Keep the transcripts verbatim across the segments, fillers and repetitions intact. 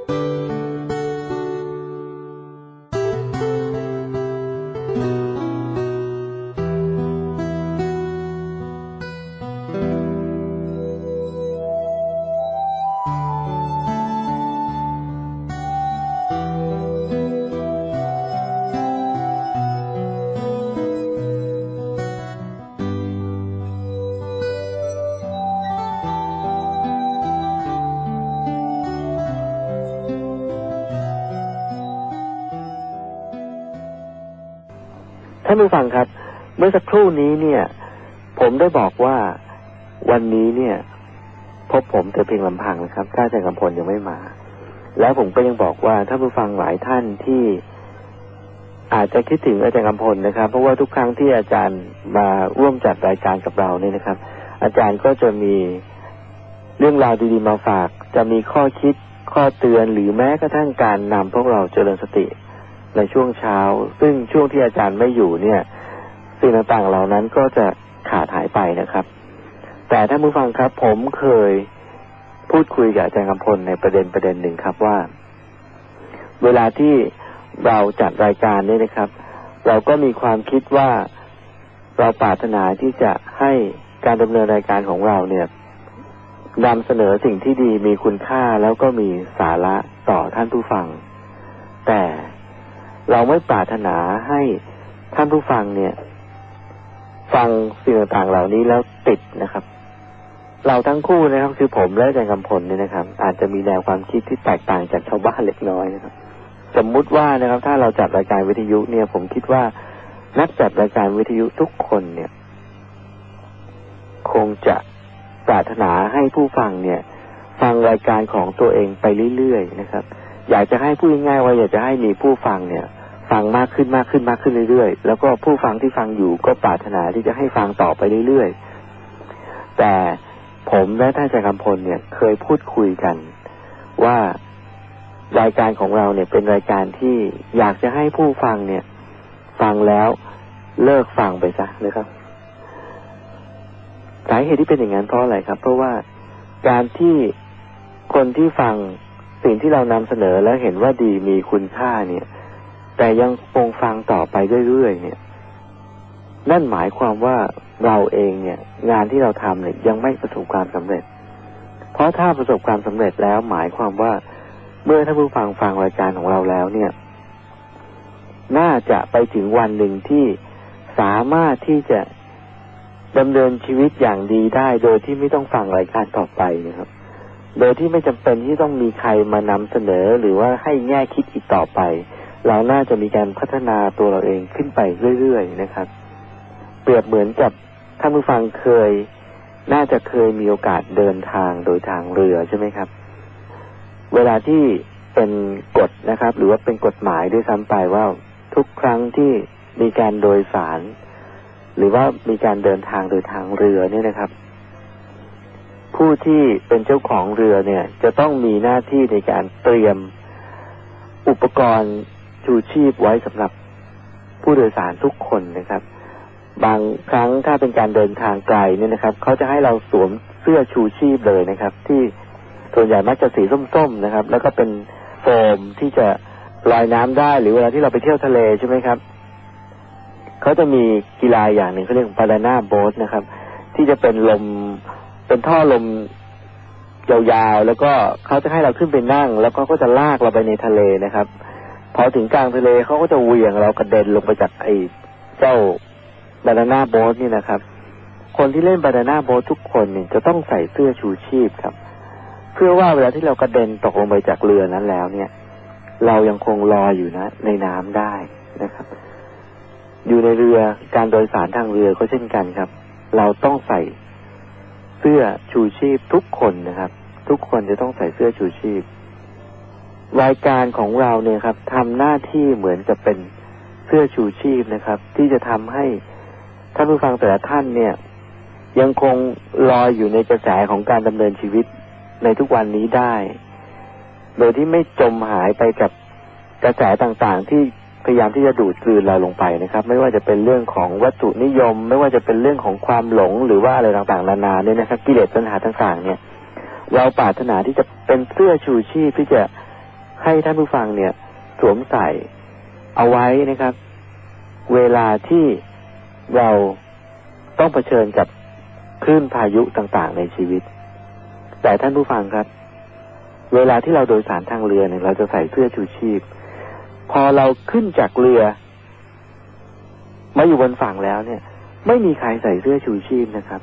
ท่านผู้ฟังครับเมื่อสักครู่นี้เนี่ยผมได้บอกว่าวันนี้เนี่ยพบผมแต่เพียงลำพังนะครับถ้าอาจารย์กำพลยังไม่มาแล้วผมก็ยังบอกว่าท่านผู้ฟังหลายท่านที่อาจจะคิดถึงอาจารย์กำพลนะครับเพราะว่าทุกครั้งที่อาจารย์มาร่วมจัดรายการกับเราเนี่ยนะครับอาจารย์ก็จะมีเรื่องราวดีๆมาฝากจะมีข้อคิดข้อเตือนหรือแม้กระทั่งการนำพวกเราเจริญสติในช่วงเช้าซึ่งช่วงที่อาจารย์ไม่อยู่เนี่ยสิ่งต่างๆเหล่านั้นก็จะขาดหายไปนะครับแต่ท่านผู้ฟังครับผมเคยพูดคุยกับอาจารย์กำพลในประเด็นประเด็นหนึ่งครับว่าเวลาที่เราจัดรายการนี้นะครับเราก็มีความคิดว่าเราปรารถนาที่จะให้การดำเนินรายการของเราเนี่ยนำเสนอสิ่งที่ดีมีคุณค่าแล้วก็มีสาระต่อท่านผู้ฟังแต่เราไม่ปรารถนาให้ท่านผู้ฟังเนี่ยฟังสิ่งต่างๆเหล่านี้แล้วติดนะครับเราทั้งคู่นะครับคือผมและอาจารย์กำพลเนี่ยนะครับอาจจะมีแนวความคิดที่แตกต่างจากชาวบ้านเล็กน้อยนะครับสมมุติว่านะครับถ้าเราจัดรายการวิทยุเนี่ยผมคิดว่านักจัดรายการวิทยุทุกคนเนี่ยคงจะปรารถนาให้ผู้ฟังเนี่ยฟังรายการของตัวเองไปเรื่อยๆนะครับอยากจะให้พูดง่ายๆว่าอยากจะให้มีผู้ฟังเนี่ยฟังมากขึ้นมากขึ้นมากขึ้นเรื่อยๆแล้วก็ผู้ฟังที่ฟังอยู่ก็ปรารถนาที่จะให้ฟังต่อไปเรื่อยๆแต่ผมและท่านอาจารย์กำพลเนี่ยเคยพูดคุยกันว่ารายการของเราเนี่ยเป็นรายการที่อยากจะให้ผู้ฟังเนี่ยฟังแล้วเลิกฟังไปซะนะครับสาเหตุที่เป็นอย่างนั้นเพราะอะไรครับเพราะว่าการที่คนที่ฟังสิ่งที่เรานำเสนอแล้วเห็นว่าดีมีคุณค่าเนี่ยแต่ยังคงฟังต่อไปเรื่อยๆเนี่ยนั่นหมายความว่าเราเองเนี่ยงานที่เราทำเนี่ยยังไม่ประสบความสำเร็จเพราะถ้าประสบความสำเร็จแล้วหมายความว่าเมื่อท่านผู้ฟังฟังรายการของเราแล้วเนี่ยน่าจะไปถึงวันหนึ่งที่สามารถที่จะดำเนินชีวิตอย่างดีได้โดยที่ไม่ต้องฟังรายการต่อไปนะครับโดยที่ไม่จำเป็นที่ต้องมีใครมานำเสนอหรือว่าให้แง่คิดอีกต่อไปเราน่าจะมีการพัฒนาตัวเราเองขึ้นไปเรื่อยๆนะครับเปรียบเหมือนกับท่านผู้ฟังเคยน่าจะเคยมีโอกาสเดินทางโดยทางเรือใช่ไหมครับเวลาที่เป็นกฎนะครับหรือว่าเป็นกฎหมายด้วยซ้ำไปว่าทุกครั้งที่มีการโดยสารหรือว่ามีการเดินทางโดยทางเรือเนี่ยนะครับผู้ที่เป็นเจ้าของเรือเนี่ยจะต้องมีหน้าที่ในการเตรียมอุปกรณ์ชูชีพไว้สำหรับผู้โดยสารทุกคนนะครับบางครั้งถ้าเป็นการเดินทางไกลเนี่ยนะครับเขาจะให้เราสวมเสื้อชูชีพเลยนะครับที่ส่วนใหญ่มักจะสีส้มๆนะครับแล้วก็เป็นโฟมที่จะลอยน้ำได้หรือเวลาที่เราไปเที่ยวทะเลใช่ไหมครับเขาจะมีกีฬาอย่างหนึ่งเขาเรียกบานาน่าโบ๊ทนะครับที่จะเป็นลมเป็นท่อลมยาวๆแล้วก็เขาจะให้เราขึ้นไปนั่งแล้วก็ก็จะลากเราไปในทะเลนะครับพอถึงกลางทะเลเขาก็จะเหวี่ยงเรากระเด็นลงไปจากไอ้เจ้าบานาน่าโบ๊ทนี่นะครับคนที่เล่นบานาน่าโบ๊ททุกคนเนี่ยจะต้องใส่เสื้อชูชีพครับเพื่อว่าเวลาที่เรากระเด็นตกลงไปจากเรือนั้นแล้วเนี่ยเรายังคงลอยอยู่นะในน้ำได้นะครับอยู่ในเรือการโดยสารทางเรือก็เช่นกันครับเราต้องใส่เสื้อชูชีพทุกคนนะครับทุกคนจะต้องใส่เสื้อชูชีพรายการของเราเนี่ยครับทำหน้าที่เหมือนกับเป็นเสื้อชูชีพนะครับที่จะทำให้ท่านผู้ฟังแต่ละท่านเนี่ยยังคงลอยอยู่ในกระแสของการดำเนินชีวิตในทุกวันนี้ได้โดยที่ไม่จมหายไปกับกระแสต่างๆที่พยายามที่จะดูดกลืนเราลงไปนะครับไม่ว่าจะเป็นเรื่องของวัตถุนิยมไม่ว่าจะเป็นเรื่องของความหลงหรือว่าอะไรต่างๆนานาเนี่ยนะครับกิเลสปัญหาต่างๆเนี่ยเราปรารถนาที่จะเป็นเสื้อชูชีพที่จะให้ท่านผู้ฟังเนี่ยสวมใส่เอาไว้นะครับ เวลาที่เราต้องเผชิญกับคลื่นพายุต่างๆในชีวิตแต่ท่านผู้ฟังครับเวลาที่เราโดยสารทางเรือเนี่ยเราจะใส่เสื้อชูชีพพอเราขึ้นจากเรือมาอยู่บนฝั่งแล้วเนี่ยไม่มีใครใส่เสื้อชูชีพนะครับ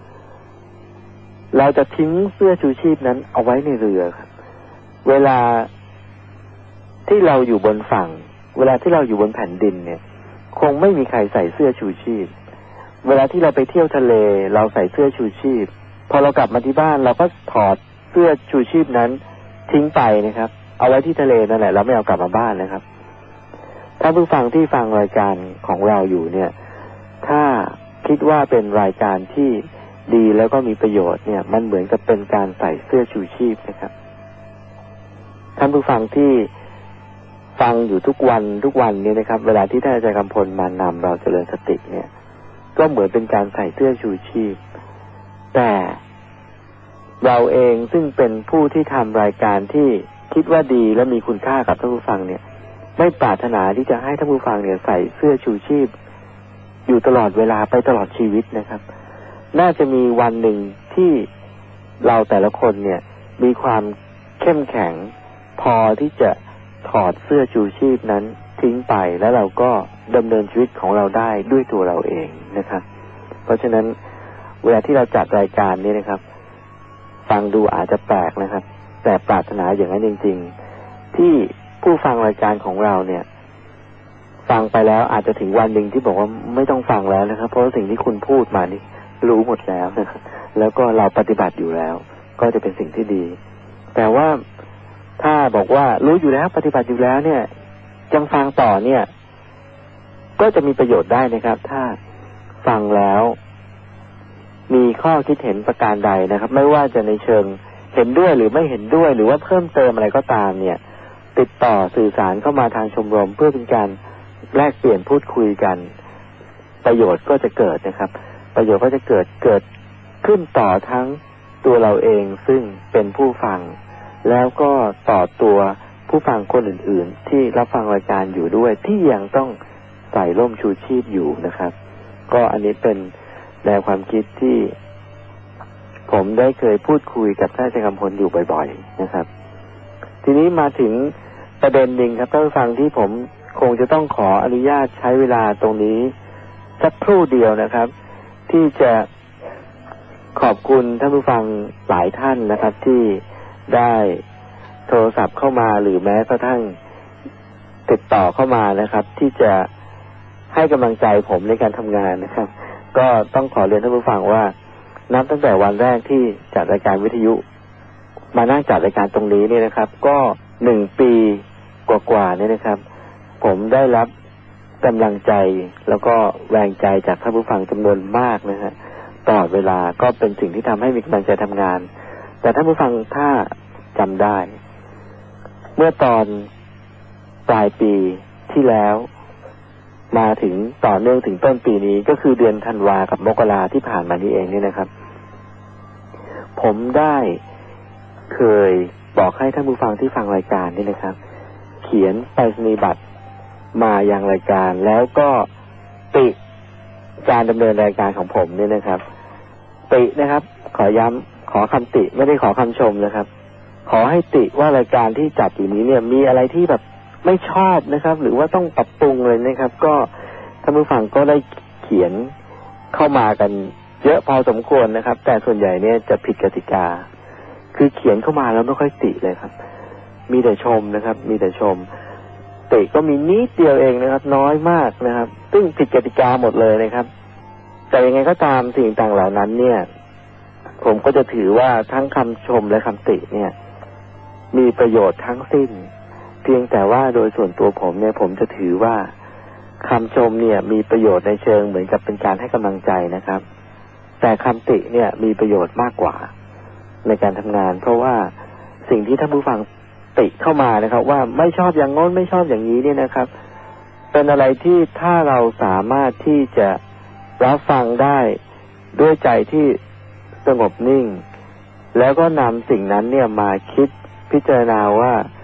เราจะทิ้งเสื้อชูชีพนั้นเอาไว้ในเรือครับเวลาที่เราอยู่บนฝั่งเวลาที่เราอยู่บนแผ่นดินเนี่ยคงไม่มีใครใส่เสื้อชูชีพเวลาที่เราไปเที่ยวทะเลเราใส่เสื้อชูชีพพอเรากลับมาที่บ้านเราก็ถอดเสื้อชูชีพนั้นทิ้งไปนะครับเอาไว้ที่ทะเลนั่นแหละเราไม่เอากลับมาบ้านนะครับถ้าผู้ฟังที่ฟังรายการของเราอยู่เนี่ยถ้าคิดว่าเป็นรายการที่ดีแล้วก็มีประโยชน์เนี่ยมันเหมือนกับเป็นการใส่เสื้อชูชีพนะครับท่านผู้ฟังที่ฟังอยู่ทุกวันทุกวันนี้นะครับเวลาที่ท่านอาจารย์กำพลมานำเราเจริญสติเนี่ยก็เหมือนเป็นการใส่เสื้อชูชีพแต่เราเองซึ่งเป็นผู้ที่ทำรายการที่คิดว่าดีและมีคุณค่ากับท่านผู้ฟังเนี่ยไม่ปรารถนาที่จะให้ท่านผู้ฟังเนี่ยใส่เสื้อชูชีพอยู่ตลอดเวลาไปตลอดชีวิตนะครับน่าจะมีวันหนึ่งที่เราแต่ละคนเนี่ยมีความเข้มแข็งพอที่จะถอดเสื้อชูชีพนั้นทิ้งไปแล้วเราก็ดำเนินชีวิตของเราได้ด้วยตัวเราเองนะครับเพราะฉะนั้นเวลาที่เราจัดรายการนี้นะครับฟังดูอาจจะแปลกนะครับแต่ปรารถนาอย่างนั้นจริงๆที่ผู้ฟังรายการของเราเนี่ยฟังไปแล้วอาจจะถึงวันหนึ่งที่บอกว่าไม่ต้องฟังแล้วนะครับเพราะสิ่งที่คุณพูดมานี่รู้หมดแล้วนะครับแล้วก็เราปฏิบัติอยู่แล้วก็จะเป็นสิ่งที่ดีแต่ว่าถ้าบอกว่ารู้อยู่แล้วปฏิบัติอยู่แล้วเนี่ยยังฟังต่อเนี่ยก็จะมีประโยชน์ได้นะครับถ้าฟังแล้วมีข้อคิดเห็นประการใดนะครับไม่ว่าจะในเชิงเห็นด้วยหรือไม่เห็นด้วยหรือว่าเพิ่มเติมอะไรก็ตามเนี่ยติดต่อสื่อสารเข้ามาทางชมรมเพื่อเป็นการแลกเปลี่ยนพูดคุยกันประโยชน์ก็จะเกิดนะครับประโยชน์ก็จะเกิดเกิดขึ้นต่อทั้งตัวเราเองซึ่งเป็นผู้ฟังแล้วก็ต่อตัวผู้ฟังคนอื่นๆที่รับฟังรายการอยู่ด้วยที่ยังต้องใส่ร่มชูชีพอยู่นะครับก็อันนี้เป็นแนวความคิดที่ผมได้เคยพูดคุยกับท่านอาจารย์กำพลอยู่บ่อยๆนะครับทีนี้มาถึงประเด็นหนึ่งครับท่านผู้ฟังที่ผมคงจะต้องขออนุญาตใช้เวลาตรงนี้สักครู่เดียวนะครับที่จะขอบคุณท่านผู้ฟังหลายท่านนะครับที่ได้โทรศัพท์เข้ามาหรือแม้กระทั่งติดต่อเข้ามานะครับที่จะให้กำลังใจผมในการทำงานนะครับก็ต้องขอเรียนท่านผู้ฟังว่านับตั้งแต่วันแรกที่จัดรายการวิทยุมานั่งจัดรายการตรงนี้เนี่ยนะครับก็หนึ่งปีกว่าๆเนี่ยนะครับผมได้รับกำลังใจแล้วก็แรงใจจากท่านผู้ฟังจำนวนมากนะฮะตลอดเวลาก็เป็นสิ่งที่ทำให้มีกำลังใจทำงานแต่ท่านผู้ฟังถ้าจำได้เมื่อตอนปลายปีที่แล้วมาถึงต่อเนื่องถึงต้นปีนี้ก็คือเดือนธันวากับมกราที่ผ่านมานี้เองนี่นะครับผมได้เคยบอกให้ท่านผู้ฟังที่ฟังรายการนี่นะครับเขียนไปรษณียบัตรมายังรายการแล้วก็ติการดำเนินรายการของผมนี่นะครับตินะครับขอย้ำขอคำติไม่ได้ขอคำชมนะครับขอให้ติว่ารายการที่จัดอยู่นี้เนี่ยมีอะไรที่แบบไม่ชอบนะครับหรือว่าต้องปรับปรุงเลยนะครับก็ท่านผู้ฟังก็ได้เขียนเข้ามากันเยอะพอสมควรนะครับแต่ส่วนใหญ่เนี่ยจะผิดกติกาคือเขียนเข้ามาแล้วไม่ค่อยติเลยครับมีแต่ชมนะครับมีแต่ชมติก็มีนิดเดียวเองนะครับน้อยมากนะครับซึ่งผิดกติกาหมดเลยนะครับแต่ยังไงก็ตามสิ่งต่างเหล่านั้นเนี่ยผมก็จะถือว่าทั้งคำชมและคำติเนี่ยมีประโยชน์ทั้งสิ้นเพียงแต่ว่าโดยส่วนตัวผมเนี่ยผมจะถือว่าคำชมเนี่ยมีประโยชน์ในเชิงเหมือนกับเป็นการให้กำลังใจนะครับแต่คำติเนี่ยมีประโยชน์มากกว่าในการทำงานเพราะว่าสิ่งที่ท่านผู้ฟังติเข้ามานะครับว่าไม่ชอบอย่างโน้นไม่ชอบอย่างนี้เนี่ยนะครับเป็นอะไรที่ถ้าเราสามารถที่จะรับฟังได้ด้วยใจที่สงบนิ่งแล้วก็นำสิ่งนั้นเนี่ยมาคิดพิจารณาว่า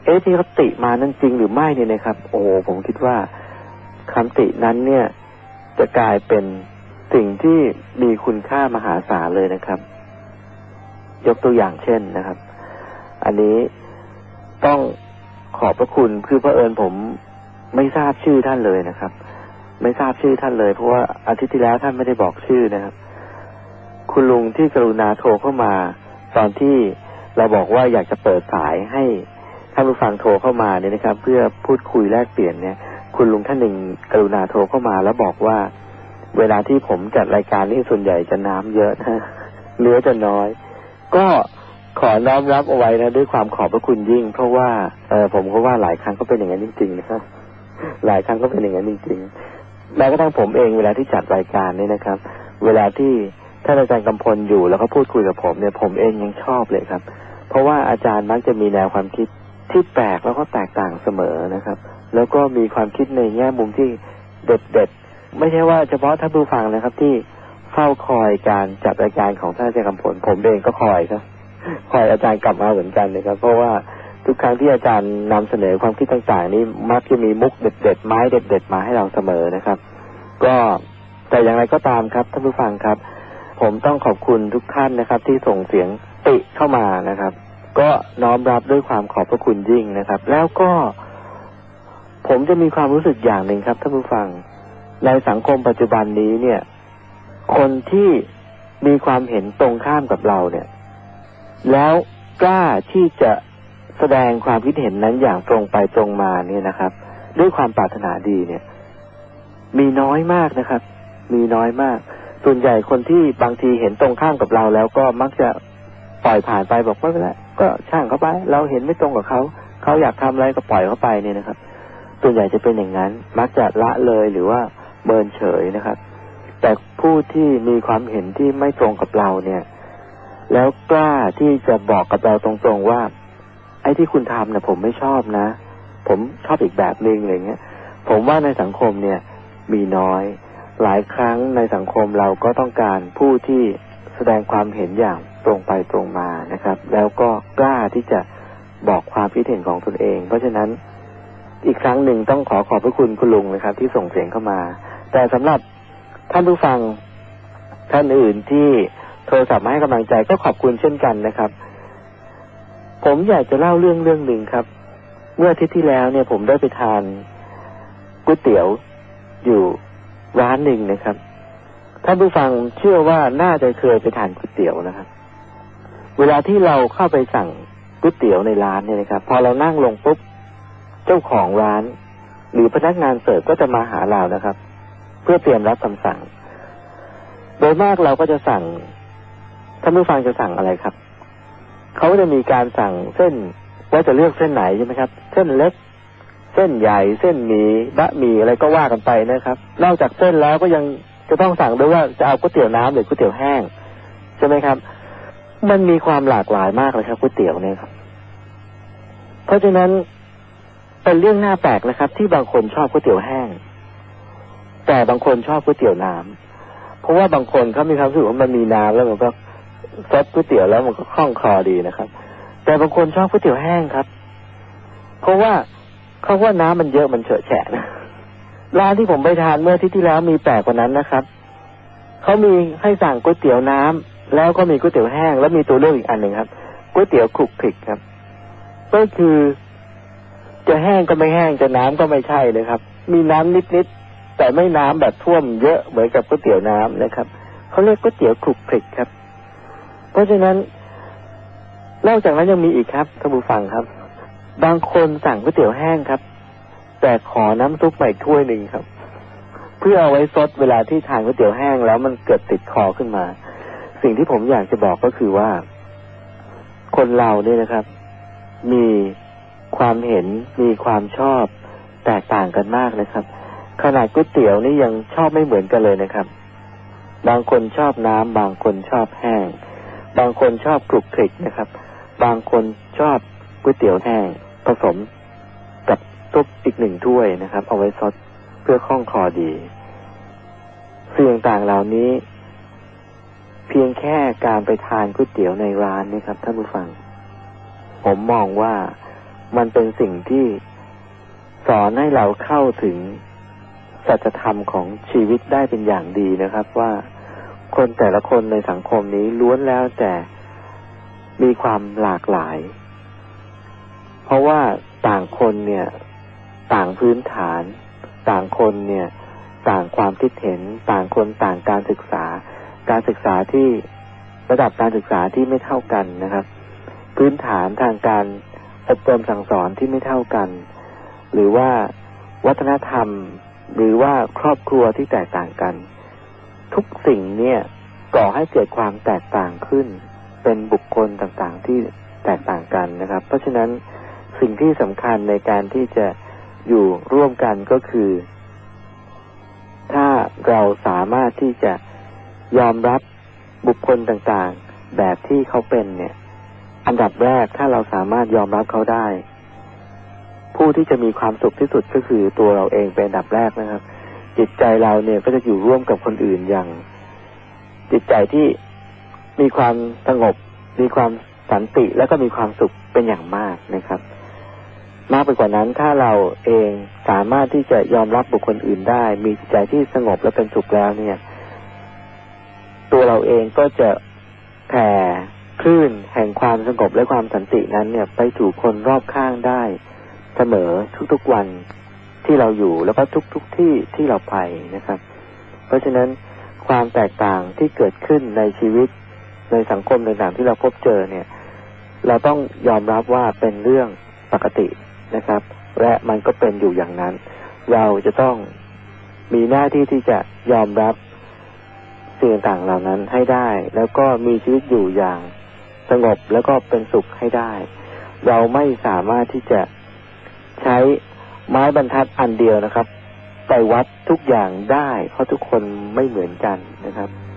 เอ๊ะที่เขาติมานั่นจริงหรือไม่เนี่ยนะครับโอ้ผมคิดว่าคำตินั้นเนี่ยจะกลายเป็นสิ่งที่มีคุณค่ามหาศาลเลยนะครับยกตัวอย่างเช่นนะครับอันนี้ต้องขอบพระคุณคือเผอิญผมไม่ทราบชื่อท่านเลยนะครับไม่ทราบชื่อท่านเลยเพราะว่าอาทิตย์ที่แล้วท่านไม่ได้บอกชื่อนะครับคุณลุงที่กรุณาโทรเข้ามาตอนที่เราบอกว่าอยากจะเปิดสายให้ท่านผู้ฟังโทรเข้ามาเนี่ยนะครับเพื่อพูดคุยแลกเปลี่ยนเนี่ยคุณลุงท่านหนึ่งกรุณาโทรเข้ามาแล้วบอกว่าเวลาที่ผมจัดรายการนี่ส่วนใหญ่จะน้ำเยอะนะเนื้อจะน้อยก็ขอน้อมรับเอาไว้นะด้วยความขอบพระคุณยิ่งเพราะว่าเออผมก็ว่าหลายครั้งก็เป็นอย่างนั้นจริงๆนะครับหลายครั้งก็เป็นอย่างนั้นจริงๆแม้กระทั่งผมเองเวลาที่จัดรายการเนี่ยนะครับเวลาที่ท่านอาจารย์กำพลอยู่แล้วก็พูดคุยกับผมเนี่ยผมเองยังชอบเลยครับเพราะว่าอาจารย์มักจะมีแนวความคิดที่แปลกแล้วก็แตกต่างเสมอนะครับแล้วก็มีความคิดในแง่มุมที่เด็ดๆไม่ใช่ว่าเฉพาะท่านผู้ฟังนะครับที่เฝ้าคอยการจัดรายการของท่านอาจารย์กำพลผมเองก็คอยครับคอยอาจารย์กลับมาเหมือนกันนะครับเพราะว่าทุกครั้งที่อาจารย์นำเสนอความคิดต่างๆนี้มักจะมีมุกเด็ดๆไม้เด็ดๆมาให้เราเสมอนะครับก็แต่อย่างไรก็ตามครับท่านผู้ฟังครับผมต้องขอบคุณทุกท่านนะครับที่ส่งเสียงติเข้ามานะครับก็น้อมรับด้วยความขอบพระคุณยิ่งนะครับแล้วก็ผมจะมีความรู้สึกอย่างหนึ่งครับท่านผู้ฟังในสังคมปัจจุบันนี้เนี่ยคนที่มีความเห็นตรงข้ามกับเราเนี่ยแล้วกล้าที่จะแสดงความคิดเห็นนั้นอย่างตรงไปตรงมาเนี่ยนะครับด้วยความปรารถนาดีเนี่ยมีน้อยมากนะครับมีน้อยมากส่วนใหญ่คนที่บางทีเห็นตรงข้ามกับเราแล้วก็มักจะปล่อยผ่านไปบอกว่าไม่เป็นไรก็ช่างเขาไปเราเห็นไม่ตรงกับเขาเขาอยากทำอะไรก็ปล่อยเขาไปเนี่ยนะครับส่วนใหญ่จะเป็นอย่างนั้นมักจะละเลยหรือว่าเมินเฉยนะครับแต่ผู้ที่มีความเห็นที่ไม่ตรงกับเราเนี่ยแล้วกล้าที่จะบอกกับเราตรงๆว่าไอ้ที่คุณทำเนี่ยผมไม่ชอบนะผมชอบอีกแบบนึงอะไรเงี้ยผมว่าในสังคมเนี่ยมีน้อยหลายครั้งในสังคมเราก็ต้องการผู้ที่แสดงความเห็นอย่างตรงไปตรงมานะครับแล้วก็กล้าที่จะบอกความคิดเห็นของตนเองเพราะฉะนั้นอีกครั้งหนึ่งต้องขอขอบพระคุณคุณลุงนะครับที่ส่งเสียงเข้ามาแต่สำหรับท่านผู้ฟังท่านอื่นที่โทรศัพท์มาให้กำลังใจก็ขอบคุณเช่นกันนะครับผมอยากจะเล่าเรื่องเรื่องหนึ่งครับเมื่ออาทิตย์ที่แล้วเนี่ยผมได้ไปทานก๋วยเตี๋ยวอยู่ร้านหนึ่งนะครับท่านผู้ฟังเชื่อว่าน่าจะเคยไปทานก๋วยเตี๋ยวนะครับเวลาที่เราเข้าไปสั่งก๋วยเตี๋ยวในร้านเนี่ยนะครับพอเรานั่งลงปุ๊บเจ้าของร้านหรือพนักงานเสิร์ฟก็จะมาหาเรานะครับเพื่อเตรียมรับคำสั่งโดยมากเราก็จะสั่งท่านผู้ฟังจะสั่งอะไรครับเขาจะมีการสั่งเส้นว่าจะเลือกเส้นไหนใช่ไหมครับเส้นเล็กเส้นใหญ่เส้นหมี่บะหมี่อะไรก็ว่ากันไปนะครับนอกจากเส้นแล้วก็ยังจะต้องสั่งด้วยว่าจะเอาก๋วยเตี๋ยวน้ำหรือก๋วยเตี๋ยวแห้งใช่ไหมครับมันมีความหลากหลายมากเลยครับก๋วยเตี๋ยวเนี่ยครับเพราะฉะนั้นเป็นเรื่องน่าแปลกนะครับที่บางคนชอบก๋วยเตี๋ยวแห้งแต่บางคนชอบก๋วยเตี๋ยวน้ำเพราะว่าบางคนเขามีความรู้สึกว่ามันมีน้ำแล้วมันก็ซดก๋วยเตี๋ยวแล้วมันก็คล่องคอดีนะครับแต่บางคนชอบก๋วยเตี๋ยวแห้งครับเพราะว่าเขาว่าน้ำมันเยอะมันเฉอะแฉะนะร้านที่ผมไปทานเมื่ออาทิตย์ที่แล้วมีแปลกกว่านั้นนะครับเขามีให้สั่งก๋วยเตี๋ยวน้ำแล้วก็มีก๋วยเตี๋ยวแห้งแล้วมีตัวเลือกอีกอันหนึ่งครับก๋วยเตี๋ยวคลุกคลิกครับก็คือจะแห้งก็ไม่แห้งจะน้ำก็ไม่ใช่เลยครับมีน้ำนิดๆแต่ไม่น้ำแบบท่วมเยอะเหมือนกับก๋วยเตี๋ยวน้ำนะครับเขาเรียกก๋วยเตี๋ยวคลุกคลิกครับเพราะฉะนั้นนอกจากนั้นยังมีอีกครับท่านผู้ฟังครับบางคนสั่งก๋วยเตี๋ยวแห้งครับแต่ขอน้ำซุปใหม่ถ้วยหนึ่งครับเพื่อเอาไว้ซดเวลาที่ทานก๋วยเตี๋ยวแห้งแล้วมันเกิดติดคอขึ้นมาสิ่งที่ผมอยากจะบอกก็คือว่าคนเราเนี่ยนะครับมีความเห็นมีความชอบแตกต่างกันมากนะครับขนาดก๋วยเตี๋ยวนี่ยังชอบไม่เหมือนกันเลยนะครับบางคนชอบน้ำบางคนชอบแห้งบางคนชอบคลุกคลิกนะครับบางคนชอบก๋วยเตี๋ยวแห้งผสมกับซุปอีกหนึ่งถ้วยนะครับเอาไว้ซดเพื่อคล่องคอดีสิ่งต่างๆเหล่านี้เพียงแค่การไปทานก๋วยเตี๋ยวในร้านนี่ครับท่านผู้ฟังผมมองว่ามันเป็นสิ่งที่สอนให้เราเข้าถึงสัจธรรมของชีวิตได้เป็นอย่างดีนะครับว่าคนแต่ละคนในสังคมนี้ล้วนแล้วแต่มีความหลากหลายเพราะว่าต่างคนเนี่ยต่างพื้นฐานต่างคนเนี่ยต่างความคิดเห็นต่างคนต่างการศึกษาการศึกษาที่ระดับการศึกษาที่ไม่เท่ากันนะครับพื้นฐานทางการอบรมสั่งสอนที่ไม่เท่ากันหรือว่าวัฒนธรรมหรือว่าครอบครัวที่แตกต่างกันทุกสิ่งเนี่ยก่อให้เกิดความแตกต่างขึ้นเป็นบุคคลต่างๆที่แตกต่างกันนะครับเพราะฉะนั้นสิ่งที่สำคัญในการที่จะอยู่ร่วมกันก็คือถ้าเราสามารถที่จะยอมรับบุคคลต่างๆแบบที่เขาเป็นเนี่ยอันดับแรกถ้าเราสามารถยอมรับเขาได้ผู้ที่จะมีความสุขที่สุดก็คือตัวเราเองเป็นอันดับแรกนะครับจิตใจเราเนี่ยก็จะอยู่ร่วมกับคนอื่นอย่างจิตใจที่มีความสงบมีความสันติและก็มีความสุขเป็นอย่างมากนะครับมากไปกว่านั้นถ้าเราเองสามารถที่จะยอมรับบุคคลอื่นได้มีจิตใจที่สงบและเป็นสุขแล้วเนี่ยตัวเราเองก็จะแผ่คลื่นแห่งความสงบและความสันตินั้นเนี่ยไปสู่คนรอบข้างได้เสมอทุกๆวันที่เราอยู่แล้วก็ทุกๆที่ที่เราไปนะครับเพราะฉะนั้นความแตกต่างที่เกิดขึ้นในชีวิตในสังคมต่างๆที่เราพบเจอเนี่ยเราต้องยอมรับว่าเป็นเรื่องปกตินะครับและมันก็เป็นอยู่อย่างนั้นเราจะต้องมีหน้าที่ที่จะยอมรับสิ่งต่างๆเหล่านั้นให้ได้แล้วก็มีชีวิตอยู่อย่างสงบแล้วก็เป็นสุขให้ได้เราไม่สามารถที่จะใช้ไม้บรรทัดอันเดียวนะครับไปวัดทุกอย่างได้เพราะทุกคนไม่เหมือนกันนะครับ